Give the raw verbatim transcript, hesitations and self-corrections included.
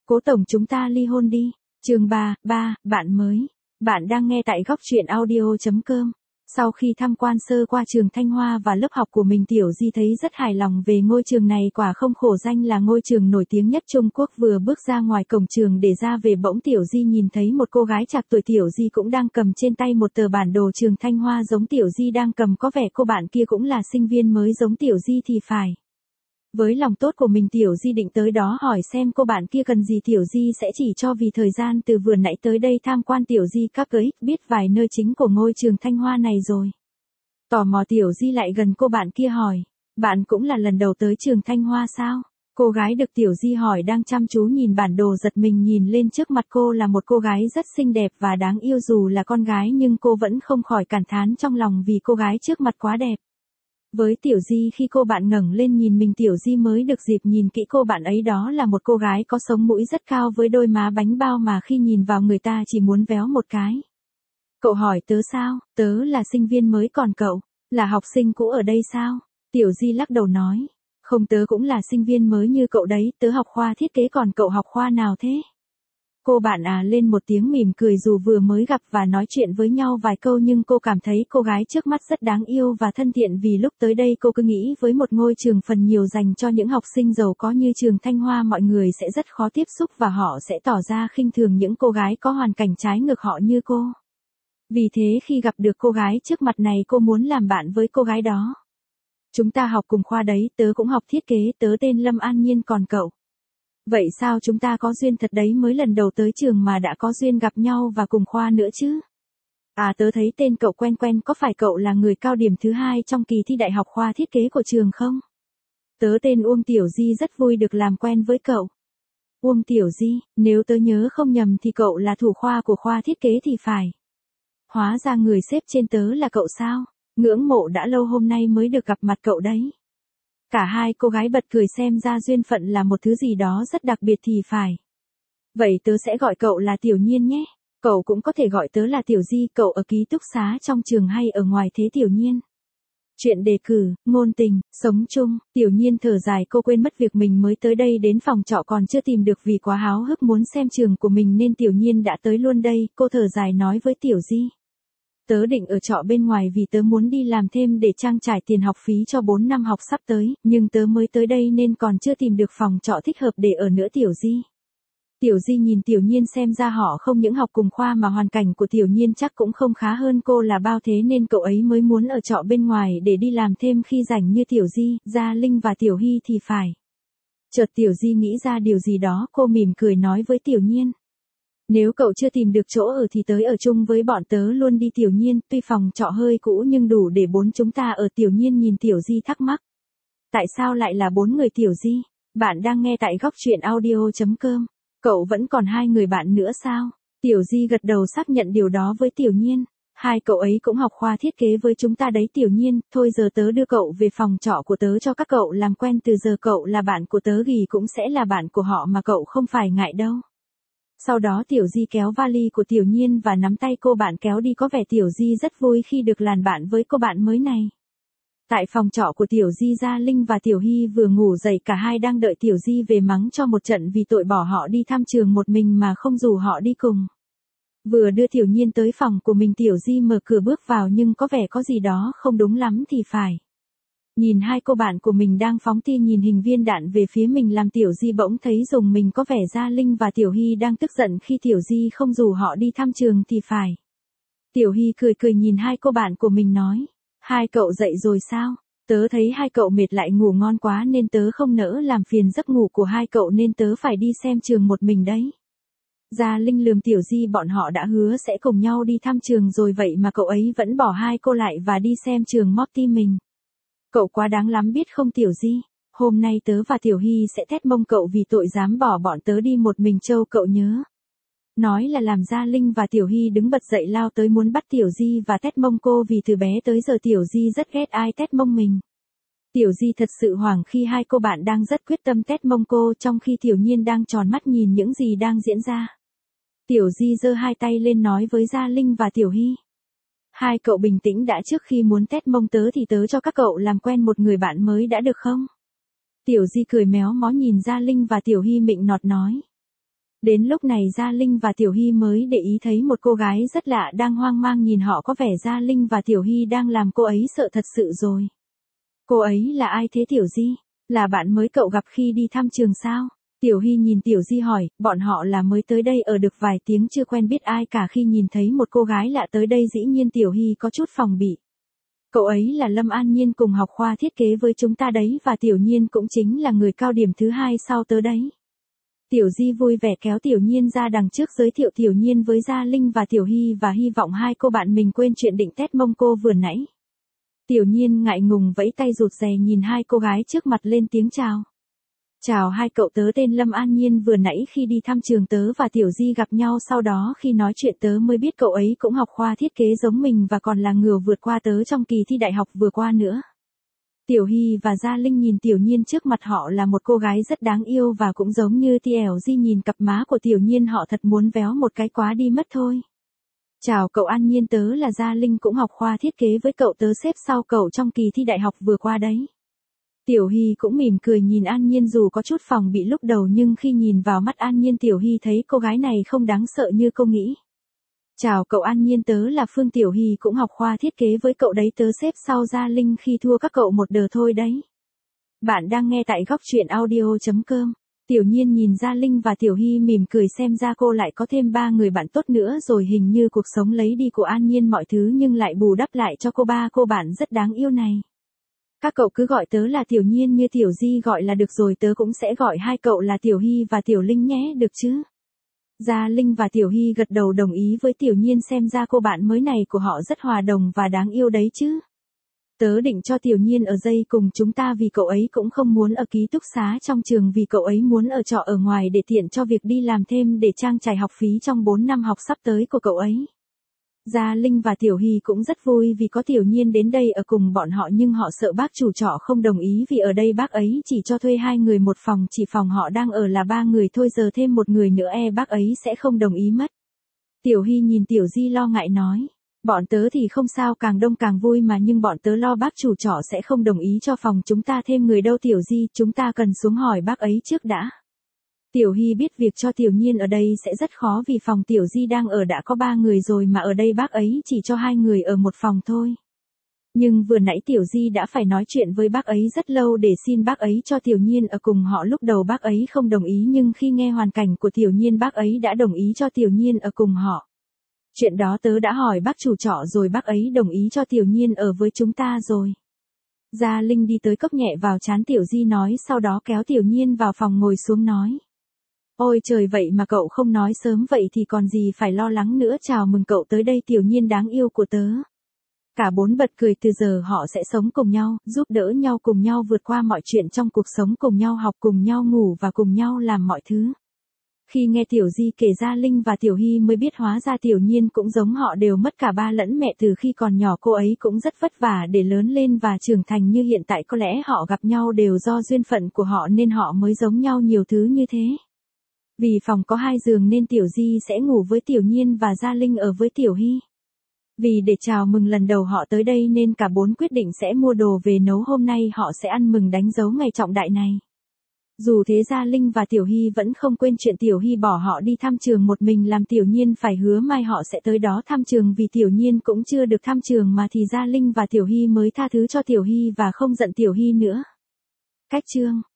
Cố tổng chúng ta ly hôn đi. Chương ba, ba, bạn mới. Bạn đang nghe tại góc truyện audio chấm com. Sau khi tham quan sơ qua trường Thanh Hoa và lớp học của mình, Tiểu Di thấy rất hài lòng về ngôi trường này, quả không khổ danh là ngôi trường nổi tiếng nhất Trung Quốc. Vừa bước ra ngoài cổng trường để ra về, bỗng Tiểu Di nhìn thấy một cô gái trạc tuổi Tiểu Di cũng đang cầm trên tay một tờ bản đồ trường Thanh Hoa giống Tiểu Di đang cầm, có vẻ cô bạn kia cũng là sinh viên mới giống Tiểu Di thì phải. Với lòng tốt của mình, Tiểu Di định tới đó hỏi xem cô bạn kia cần gì, Tiểu Di sẽ chỉ cho, vì thời gian từ vừa nãy tới đây tham quan Tiểu Di các cấy, biết vài nơi chính của ngôi trường Thanh Hoa này rồi. Tò mò, Tiểu Di lại gần cô bạn kia hỏi, bạn cũng là lần đầu tới trường Thanh Hoa sao? Cô gái được Tiểu Di hỏi đang chăm chú nhìn bản đồ, giật mình nhìn lên, trước mặt cô là một cô gái rất xinh đẹp và đáng yêu. Dù là con gái nhưng cô vẫn không khỏi cảm thán trong lòng vì cô gái trước mặt quá đẹp. Với Tiểu Di, khi cô bạn ngẩng lên nhìn mình, Tiểu Di mới được dịp nhìn kỹ cô bạn ấy, đó là một cô gái có sống mũi rất cao với đôi má bánh bao mà khi nhìn vào người ta chỉ muốn véo một cái. Cậu hỏi tớ sao? Tớ là sinh viên mới, còn cậu, là học sinh cũ ở đây sao? Tiểu Di lắc đầu nói, không, tớ cũng là sinh viên mới như cậu đấy, tớ học khoa thiết kế, còn cậu học khoa nào thế? Cô bạn à lên một tiếng mỉm cười, dù vừa mới gặp và nói chuyện với nhau vài câu nhưng cô cảm thấy cô gái trước mắt rất đáng yêu và thân thiện, vì lúc tới đây cô cứ nghĩ với một ngôi trường phần nhiều dành cho những học sinh giàu có như trường Thanh Hoa, mọi người sẽ rất khó tiếp xúc và họ sẽ tỏ ra khinh thường những cô gái có hoàn cảnh trái ngược họ như cô. Vì thế khi gặp được cô gái trước mặt này, cô muốn làm bạn với cô gái đó. Chúng ta học cùng khoa đấy, tớ cũng học thiết kế, tớ tên Lâm An Nhiên, còn cậu? Vậy sao chúng ta có duyên thật đấy, mới lần đầu tới trường mà đã có duyên gặp nhau và cùng khoa nữa chứ. À, tớ thấy tên cậu quen quen, có phải cậu là người cao điểm thứ hai trong kỳ thi đại học khoa thiết kế của trường không? Tớ tên Uông, Tiểu Di rất vui được làm quen với cậu. Uông Tiểu Di, nếu tớ nhớ không nhầm thì cậu là thủ khoa của khoa thiết kế thì phải. Hóa ra người xếp trên tớ là cậu sao? Ngưỡng mộ, đã lâu hôm nay mới được gặp mặt cậu đấy. Cả hai cô gái bật cười, xem ra duyên phận là một thứ gì đó rất đặc biệt thì phải. Vậy tớ sẽ gọi cậu là Tiểu Nhiên nhé. Cậu cũng có thể gọi tớ là Tiểu Di. Cậu ở ký túc xá trong trường hay ở ngoài thế Tiểu Nhiên? Chuyện đề cử, ngôn tình, sống chung. Tiểu Nhiên thở dài, cô quên mất việc mình mới tới đây, đến phòng trọ còn chưa tìm được, vì quá háo hức muốn xem trường của mình nên Tiểu Nhiên đã tới luôn đây. Cô thở dài nói với Tiểu Di, tớ định ở trọ bên ngoài vì tớ muốn đi làm thêm để trang trải tiền học phí cho bốn năm học sắp tới, nhưng tớ mới tới đây nên còn chưa tìm được phòng trọ thích hợp để ở nữa Tiểu Di. Tiểu Di nhìn Tiểu Nhiên, xem ra họ không những học cùng khoa mà hoàn cảnh của Tiểu Nhiên chắc cũng không khá hơn cô là bao, thế nên cậu ấy mới muốn ở trọ bên ngoài để đi làm thêm khi rảnh như Tiểu Di, Gia Linh và Tiểu Hy thì phải. Chợt Tiểu Di nghĩ ra điều gì đó, cô mỉm cười nói với Tiểu Nhiên, nếu cậu chưa tìm được chỗ ở thì tới ở chung với bọn tớ luôn đi Tiểu Nhiên, tuy phòng trọ hơi cũ nhưng đủ để bốn chúng ta ở. Tiểu Nhiên nhìn Tiểu Di thắc mắc, tại sao lại là bốn người Tiểu Di? Bạn đang nghe tại góc truyện audio chấm com. Cậu vẫn còn hai người bạn nữa sao? Tiểu Di gật đầu xác nhận điều đó với Tiểu Nhiên. Hai cậu ấy cũng học khoa thiết kế với chúng ta đấy Tiểu Nhiên, thôi giờ tớ đưa cậu về phòng trọ của tớ cho các cậu làm quen, từ giờ cậu là bạn của tớ thì cũng sẽ là bạn của họ mà, cậu không phải ngại đâu. Sau đó Tiểu Di kéo vali của Tiểu Nhiên và nắm tay cô bạn kéo đi, có vẻ Tiểu Di rất vui khi được làm bạn với cô bạn mới này. Tại phòng trọ của Tiểu Di, Gia Linh và Tiểu Hy vừa ngủ dậy, cả hai đang đợi Tiểu Di về mắng cho một trận vì tội bỏ họ đi thăm trường một mình mà không rủ họ đi cùng. Vừa đưa Tiểu Nhiên tới phòng của mình, Tiểu Di mở cửa bước vào nhưng có vẻ có gì đó không đúng lắm thì phải. Nhìn hai cô bạn của mình đang phóng tia nhìn hình viên đạn về phía mình làm Tiểu Di bỗng thấy rùng mình, có vẻ Gia Linh và Tiểu Hy đang tức giận khi Tiểu Di không rủ họ đi thăm trường thì phải. Tiểu Hy cười cười nhìn hai cô bạn của mình nói, hai cậu dậy rồi sao? Tớ thấy hai cậu mệt lại ngủ ngon quá nên tớ không nỡ làm phiền giấc ngủ của hai cậu nên tớ phải đi xem trường một mình đấy. Gia Linh lườm Tiểu Di, bọn họ đã hứa sẽ cùng nhau đi thăm trường rồi vậy mà cậu ấy vẫn bỏ hai cô lại và đi xem trường mót tim mình. Cậu quá đáng lắm biết không Tiểu Di, hôm nay tớ và Tiểu Hy sẽ tét mông cậu vì tội dám bỏ bọn tớ đi một mình châu, cậu nhớ. Nói là làm, Gia Linh và Tiểu Hy đứng bật dậy lao tới muốn bắt Tiểu Di và tét mông cô, vì từ bé tới giờ Tiểu Di rất ghét ai tét mông mình. Tiểu Di thật sự hoảng khi hai cô bạn đang rất quyết tâm tét mông cô, trong khi Tiểu Nhiên đang tròn mắt nhìn những gì đang diễn ra. Tiểu Di giơ hai tay lên nói với Gia Linh và Tiểu Hy, hai cậu bình tĩnh đã, trước khi muốn tét mông tớ thì tớ cho các cậu làm quen một người bạn mới đã được không? Tiểu Di cười méo mó nhìn Gia Linh và Tiểu Hy mịn nọt nói, Đến lúc này Gia Linh và Tiểu Hy mới để ý thấy một cô gái rất lạ đang hoang mang nhìn họ, có vẻ Gia Linh và Tiểu Hy đang làm cô ấy sợ thật sự rồi. Cô ấy là ai thế Tiểu Di? Là bạn mới cậu gặp khi đi thăm trường sao? Tiểu Hy nhìn Tiểu Di hỏi, bọn họ là mới tới đây ở được vài tiếng chưa quen biết ai cả, khi nhìn thấy một cô gái lạ tới đây dĩ nhiên Tiểu Hy có chút phòng bị. Cậu ấy là Lâm An Nhiên cùng học khoa thiết kế với chúng ta đấy, và Tiểu Nhiên cũng chính là người cao điểm thứ hai sau tớ đấy. Tiểu Di vui vẻ kéo Tiểu Nhiên ra đằng trước giới thiệu Tiểu Nhiên với Gia Linh và Tiểu Hy, và hy vọng hai cô bạn mình quên chuyện định tét mông cô vừa nãy. Tiểu Nhiên ngại ngùng vẫy tay rụt rè nhìn hai cô gái trước mặt lên tiếng chào. Chào hai cậu, tớ tên Lâm An Nhiên, vừa nãy khi đi thăm trường tớ và Tiểu Di gặp nhau, sau đó khi nói chuyện tớ mới biết cậu ấy cũng học khoa thiết kế giống mình và còn là ngừa vượt qua tớ trong kỳ thi đại học vừa qua nữa. Tiểu Hy và Gia Linh nhìn Tiểu Nhiên trước mặt, họ là một cô gái rất đáng yêu và cũng giống như Tiểu Di nhìn cặp má của Tiểu Nhiên họ thật muốn véo một cái quá đi mất thôi. Chào cậu An Nhiên, tớ là Gia Linh cũng học khoa thiết kế với cậu, tớ xếp sau cậu trong kỳ thi đại học vừa qua đấy. Tiểu Hy cũng mỉm cười nhìn An Nhiên, dù có chút phòng bị lúc đầu nhưng khi nhìn vào mắt An Nhiên Tiểu Hy thấy cô gái này không đáng sợ như cô nghĩ. Chào cậu An Nhiên, tớ là Phương, Tiểu Hy cũng học khoa thiết kế với cậu đấy, tớ xếp sau Gia Linh khi thua các cậu một đờ thôi đấy. Bạn đang nghe tại góc truyện audio chấm com. Tiểu Nhiên nhìn Gia Linh và Tiểu Hy mỉm cười, xem ra cô lại có thêm ba người bạn tốt nữa rồi, hình như cuộc sống lấy đi của An Nhiên mọi thứ nhưng lại bù đắp lại cho cô ba cô bạn rất đáng yêu này. Các cậu cứ gọi tớ là Tiểu Nhiên như Tiểu Di gọi là được rồi, tớ cũng sẽ gọi hai cậu là Tiểu Hy và Tiểu Linh nhé, được chứ? Gia Linh và Tiểu Hy gật đầu đồng ý với Tiểu Nhiên, xem ra cô bạn mới này của họ rất hòa đồng và đáng yêu đấy chứ. Tớ định cho Tiểu Nhiên ở dây cùng chúng ta vì cậu ấy cũng không muốn ở ký túc xá trong trường, vì cậu ấy muốn ở trọ ở ngoài để tiện cho việc đi làm thêm để trang trải học phí trong bốn năm học sắp tới của cậu ấy. Gia Linh và Tiểu Hy cũng rất vui vì có Tiểu Nhiên đến đây ở cùng bọn họ, nhưng họ sợ bác chủ trọ không đồng ý vì ở đây bác ấy chỉ cho thuê hai người một phòng, chỉ phòng họ đang ở là ba người thôi, giờ thêm một người nữa e bác ấy sẽ không đồng ý mất. Tiểu Hy nhìn Tiểu Di lo ngại nói, bọn tớ thì không sao, càng đông càng vui mà, nhưng bọn tớ lo bác chủ trọ sẽ không đồng ý cho phòng chúng ta thêm người đâu Tiểu Di, chúng ta cần xuống hỏi bác ấy trước đã. Tiểu Hy biết việc cho Tiểu Nhiên ở đây sẽ rất khó vì phòng Tiểu Di đang ở đã có ba người rồi mà ở đây bác ấy chỉ cho hai người ở một phòng thôi. Nhưng vừa nãy Tiểu Di đã phải nói chuyện với bác ấy rất lâu để xin bác ấy cho Tiểu Nhiên ở cùng họ, lúc đầu bác ấy không đồng ý nhưng khi nghe hoàn cảnh của Tiểu Nhiên bác ấy đã đồng ý cho Tiểu Nhiên ở cùng họ. Chuyện đó tớ đã hỏi bác chủ trọ rồi, bác ấy đồng ý cho Tiểu Nhiên ở với chúng ta rồi. Gia Linh đi tới cốc nhẹ vào trán Tiểu Di nói, sau đó kéo Tiểu Nhiên vào phòng ngồi xuống nói. Ôi trời, vậy mà cậu không nói sớm vậy thì còn gì phải lo lắng nữa, chào mừng cậu tới đây Tiểu Nhiên đáng yêu của tớ. Cả bốn bật cười, từ giờ họ sẽ sống cùng nhau, giúp đỡ nhau, cùng nhau vượt qua mọi chuyện trong cuộc sống, cùng nhau học, cùng nhau ngủ và cùng nhau làm mọi thứ. Khi nghe Tiểu Di kể, Gia Linh và Tiểu Hy mới biết hóa ra Tiểu Nhiên cũng giống họ, đều mất cả ba lẫn mẹ từ khi còn nhỏ, cô ấy cũng rất vất vả để lớn lên và trưởng thành như hiện tại, có lẽ họ gặp nhau đều do duyên phận của họ nên họ mới giống nhau nhiều thứ như thế. Vì phòng có hai giường nên Tiểu Di sẽ ngủ với Tiểu Nhiên và Gia Linh ở với Tiểu Hy. Vì để chào mừng lần đầu họ tới đây nên cả bốn quyết định sẽ mua đồ về nấu, hôm nay họ sẽ ăn mừng đánh dấu ngày trọng đại này. Dù thế Gia Linh và Tiểu Hy vẫn không quên chuyện Tiểu Hy bỏ họ đi thăm trường một mình, làm Tiểu Nhiên phải hứa mai họ sẽ tới đó thăm trường, vì Tiểu Nhiên cũng chưa được thăm trường mà thì Gia Linh và Tiểu Hy mới tha thứ cho Tiểu Hy và không giận Tiểu Hy nữa. Cách chương